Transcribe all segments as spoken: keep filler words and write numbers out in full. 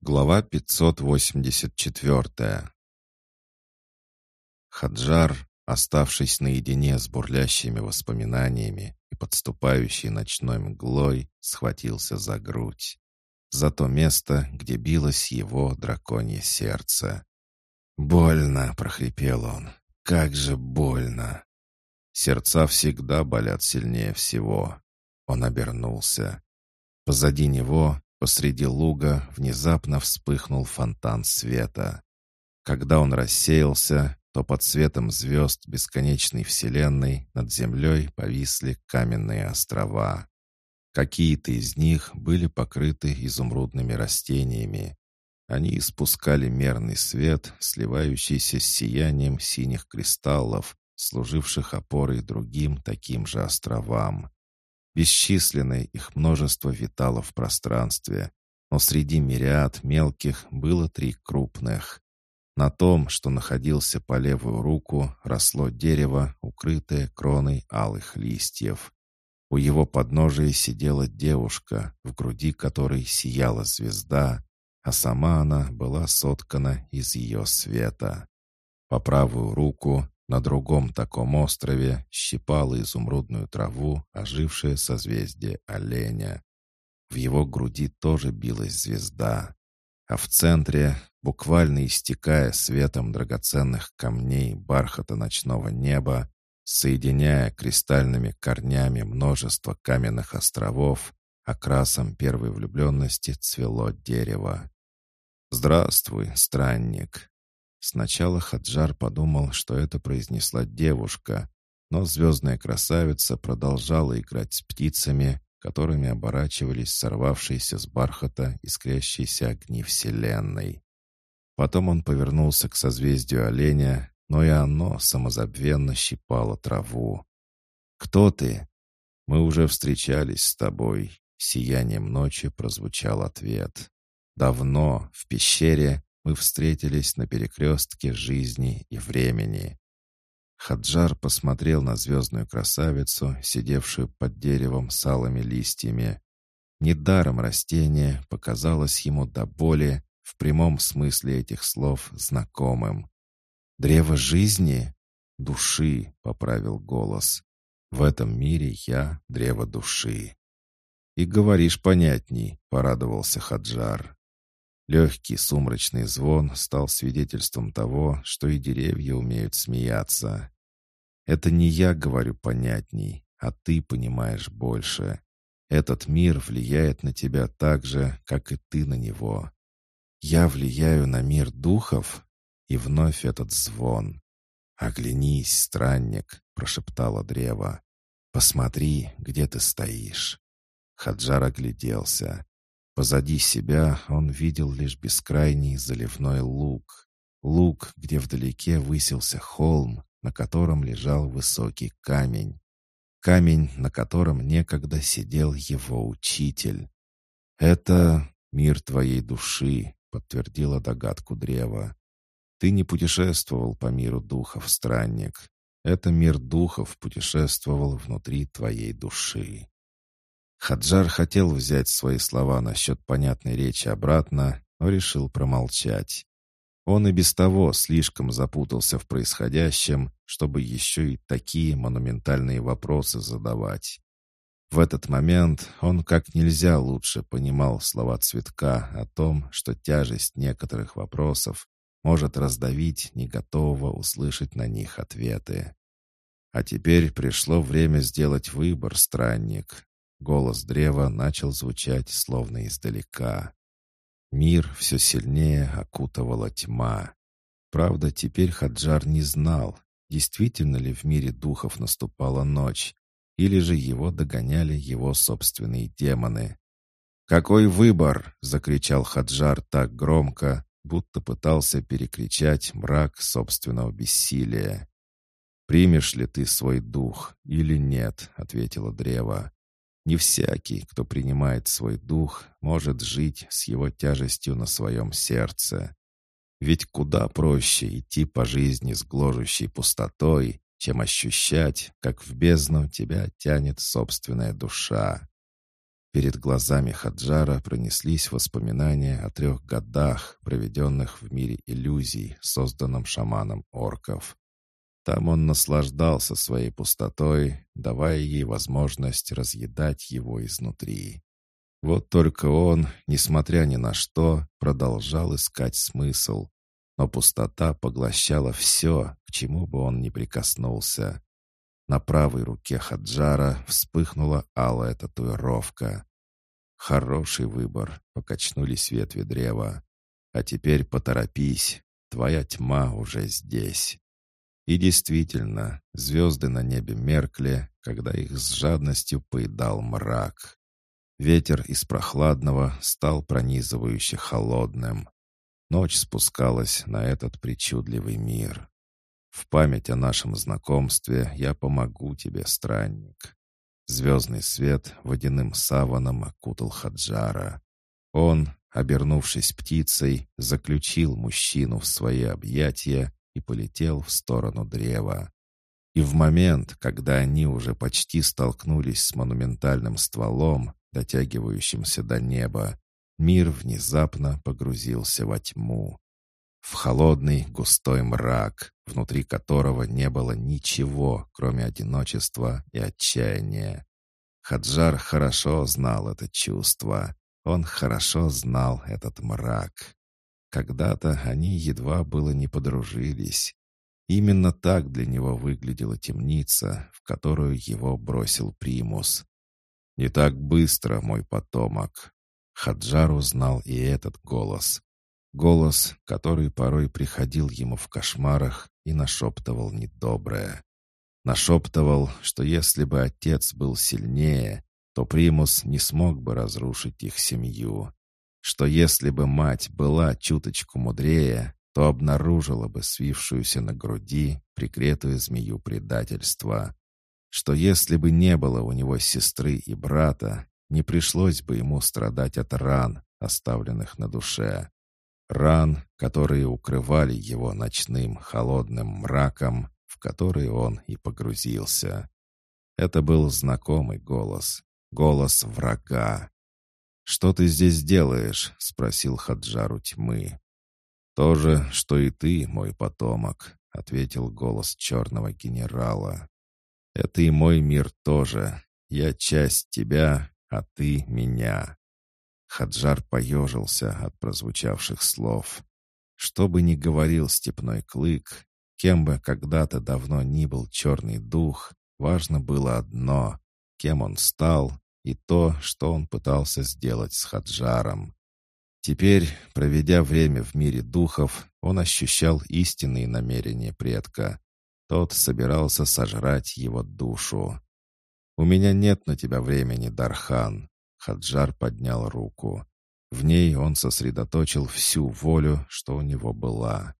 Глава пятьсот восемьдесят четыре. Хаджар, оставшись наедине с бурлящими воспоминаниями и подступающей ночной мглой, схватился за грудь. За то место, где билось его драконье сердце. «Больно!» — прохрипел он. «Как же больно!» Сердца всегда болят сильнее всего. Он обернулся. Позади него, посреди луга, внезапно вспыхнул фонтан света. Когда он рассеялся, то под светом звезд бесконечной вселенной над землей повисли каменные острова. Какие-то из них были покрыты изумрудными растениями. Они испускали мерный свет, сливающийся с сиянием синих кристаллов, служивших опорой другим таким же островам. Бесчисленное их множество витало в пространстве, но среди мириад мелких было три крупных. На том, что находился по левую руку, росло дерево, укрытое кроной алых листьев. У его подножия сидела девушка, в груди которой сияла звезда, а сама она была соткана из ее света. По правую руку на другом таком острове щипало изумрудную траву ожившее созвездие оленя. В его груди тоже билась звезда, а в центре, буквально истекая светом драгоценных камней бархата ночного неба, соединяя кристальными корнями множество каменных островов, окрасом первой влюбленности цвело дерево. «Здравствуй, странник!» Сначала Хаджар подумал, что это произнесла девушка, но звездная красавица продолжала играть с птицами, которыми оборачивались сорвавшиеся с бархата искрящиеся огни вселенной. Потом он повернулся к созвездию оленя, но и оно самозабвенно щипало траву. «Кто ты?» «Мы уже встречались с тобой», — сиянием ночи прозвучал ответ. «Давно, в пещере, мы встретились на перекрестке жизни и времени». Хаджар посмотрел на звездную красавицу, сидевшую под деревом с алыми листьями. Недаром растение показалось ему до боли, в прямом смысле этих слов, знакомым. «Древо жизни?» «Души», — поправил голос. «В этом мире я — древо души». «И говоришь понятней», — порадовался Хаджар. Легкий сумрачный звон стал свидетельством того, что и деревья умеют смеяться. «Это не я говорю понятней, а ты понимаешь больше. Этот мир влияет на тебя так же, как и ты на него. Я влияю на мир духов?» И вновь этот звон. «Оглянись, странник», — прошептало древо. «Посмотри, где ты стоишь». Хаджар огляделся. Позади себя он видел лишь бескрайний заливной луг. Луг, где вдалеке высился холм, на котором лежал высокий камень. Камень, на котором некогда сидел его учитель. «Это мир твоей души», — подтвердила догадку древа. «Ты не путешествовал по миру духов, странник. Это мир духов путешествовал внутри твоей души». Хаджар хотел взять свои слова насчет понятной речи обратно, но решил промолчать. Он и без того слишком запутался в происходящем, чтобы еще и такие монументальные вопросы задавать. В этот момент он как нельзя лучше понимал слова Цветка о том, что тяжесть некоторых вопросов может раздавить не готового услышать на них ответы. «А теперь пришло время сделать выбор, странник». Голос древа начал звучать словно издалека. Мир все сильнее окутывала тьма. Правда, теперь Хаджар не знал, действительно ли в мире духов наступала ночь, или же его догоняли его собственные демоны. «Какой выбор?» — закричал Хаджар так громко, будто пытался перекричать мрак собственного бессилия. «Примешь ли ты свой дух или нет?» — ответило древо. «Не всякий, кто принимает свой дух, может жить с его тяжестью на своем сердце. Ведь куда проще идти по жизни с гложущей пустотой, чем ощущать, как в бездну тебя тянет собственная душа». Перед глазами Хаджара пронеслись воспоминания о трех годах, проведенных в мире иллюзий, созданном шаманом орков. Там он наслаждался своей пустотой, давая ей возможность разъедать его изнутри. Вот только он, несмотря ни на что, продолжал искать смысл, но пустота поглощала все, к чему бы он ни прикоснулся. На правой руке Хаджара вспыхнула алая татуировка. «Хороший выбор», — покачнулись ветви древа. «А теперь поторопись, твоя тьма уже здесь». И действительно, звезды на небе меркли, когда их с жадностью поедал мрак. Ветер из прохладного стал пронизывающе холодным. Ночь спускалась на этот причудливый мир. В память о нашем знакомстве я помогу тебе, странник. Звездный свет водяным саваном окутал Хаджара. Он, обернувшись птицей, заключил мужчину в свои объятия и полетел в сторону древа. И в момент, когда они уже почти столкнулись с монументальным стволом, дотягивающимся до неба, мир внезапно погрузился во тьму. В холодный густой мрак, внутри которого не было ничего, кроме одиночества и отчаяния. Хаджар хорошо знал это чувство. Он хорошо знал этот мрак. Когда-то они едва было не подружились. Именно так для него выглядела темница, в которую его бросил Примус. «Не так быстро, мой потомок». Хаджар узнал и этот голос. Голос, который порой приходил ему в кошмарах и нашептывал недоброе. Нашептывал, что если бы отец был сильнее, то Примус не смог бы разрушить их семью. Что если бы мать была чуточку мудрее, то обнаружила бы свившуюся на груди прикретую змею предательства. Что если бы не было у него сестры и брата, не пришлось бы ему страдать от ран, оставленных на душе. Ран, которые укрывали его ночным холодным мраком, в который он и погрузился. Это был знакомый голос, голос врага. «Что ты здесь делаешь?» — спросил Хаджар у тьмы. «То же, что и ты, мой потомок», — ответил голос черного генерала. «Это и мой мир тоже. Я часть тебя, а ты меня». Хаджар поежился от прозвучавших слов. Что бы ни говорил степной клык, кем бы когда-то давно ни был черный дух, важно было одно — кем он стал и то, что он пытался сделать с Хаджаром. Теперь, проведя время в мире духов, он ощущал истинные намерения предка. Тот собирался сожрать его душу. «У меня нет на тебя времени, Дархан». Хаджар поднял руку. В ней он сосредоточил всю волю, что у него была.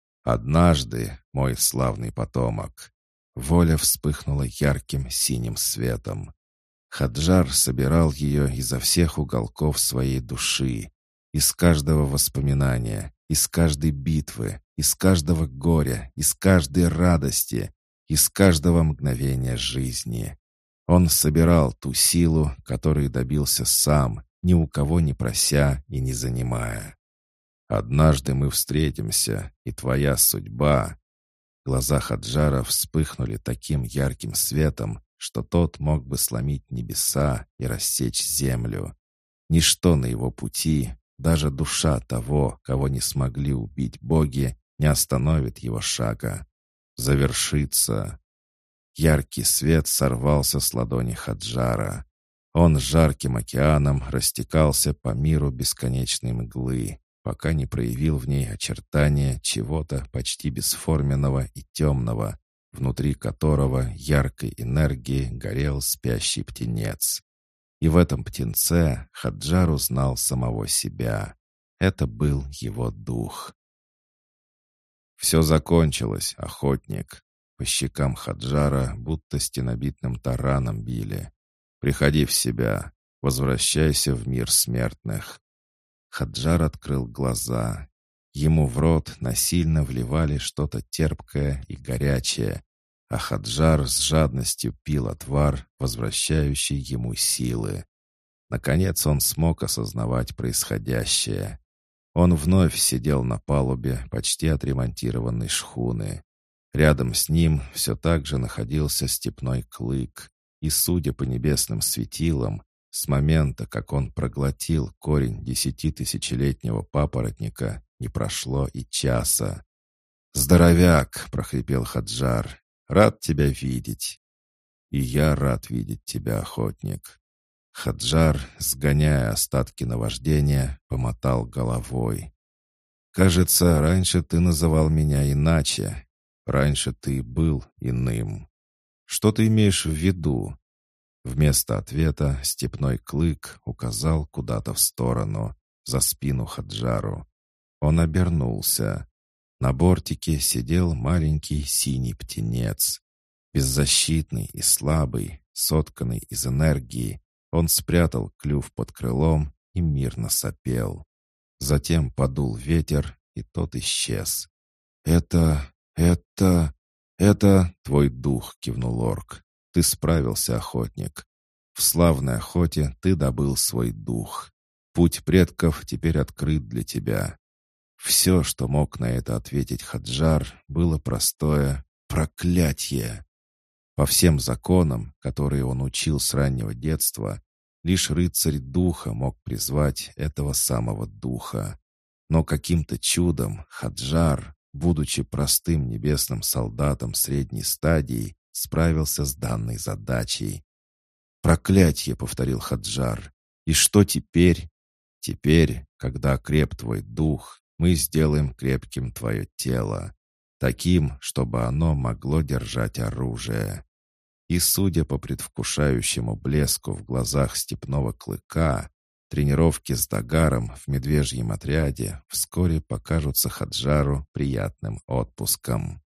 «Однажды, мой славный потомок». Воля вспыхнула ярким синим светом. Хаджар собирал ее изо всех уголков своей души, из каждого воспоминания, из каждой битвы, из каждого горя, из каждой радости, из каждого мгновения жизни. Он собирал ту силу, которой добился сам, ни у кого не прося и не занимая. «Однажды мы встретимся, и твоя судьба...» Глаза Хаджара вспыхнули таким ярким светом, что тот мог бы сломить небеса и рассечь землю. Ничто на его пути, даже душа того, кого не смогли убить боги, не остановит его шага. Завершится. Яркий свет сорвался с ладони Хаджара. Он жарким океаном растекался по миру бесконечной мглы, пока не проявил в ней очертания чего-то почти бесформенного и темного, внутри которого яркой энергией горел спящий птенец. И в этом птенце Хаджар узнал самого себя. Это был его дух. «Все закончилось, охотник». По щекам Хаджара будто стенобитным тараном били. «Приходи в себя, возвращайся в мир смертных». Хаджар открыл глаза. Ему в рот насильно вливали что-то терпкое и горячее, а Хаджар с жадностью пил отвар, возвращающий ему силы. Наконец он смог осознавать происходящее. Он вновь сидел на палубе почти отремонтированной шхуны. Рядом с ним все так же находился степной клык, и, судя по небесным светилам, с момента, как он проглотил корень десятитысячелетнего папоротника, не прошло и часа. «Здоровяк!» — прохрипел Хаджар. «Рад тебя видеть!» «И я рад видеть тебя, охотник!» Хаджар, сгоняя остатки наваждения, помотал головой. «Кажется, раньше ты называл меня иначе. Раньше ты был иным. Что ты имеешь в виду?» Вместо ответа степной клык указал куда-то в сторону, за спину Хаджару. Он обернулся. На бортике сидел маленький синий птенец. Беззащитный и слабый, сотканный из энергии, он спрятал клюв под крылом и мирно сопел. Затем подул ветер, и тот исчез. «Это... это... это твой дух», — кивнул орк. «Ты справился, охотник. В славной охоте ты добыл свой дух. Путь предков теперь открыт для тебя». Все, что мог на это ответить Хаджар, было простое «проклятье». По всем законам, которые он учил с раннего детства, лишь рыцарь духа мог призвать этого самого духа. Но каким-то чудом Хаджар, будучи простым небесным солдатом средней стадии, справился с данной задачей. «Проклятье!» — повторил Хаджар. «И что теперь?» «Теперь, когда окреп твой дух, мы сделаем крепким твое тело, таким, чтобы оно могло держать оружие». И, судя по предвкушающему блеску в глазах степного клыка, тренировки с Дагаром в медвежьем отряде вскоре покажутся Хаджару приятным отпуском.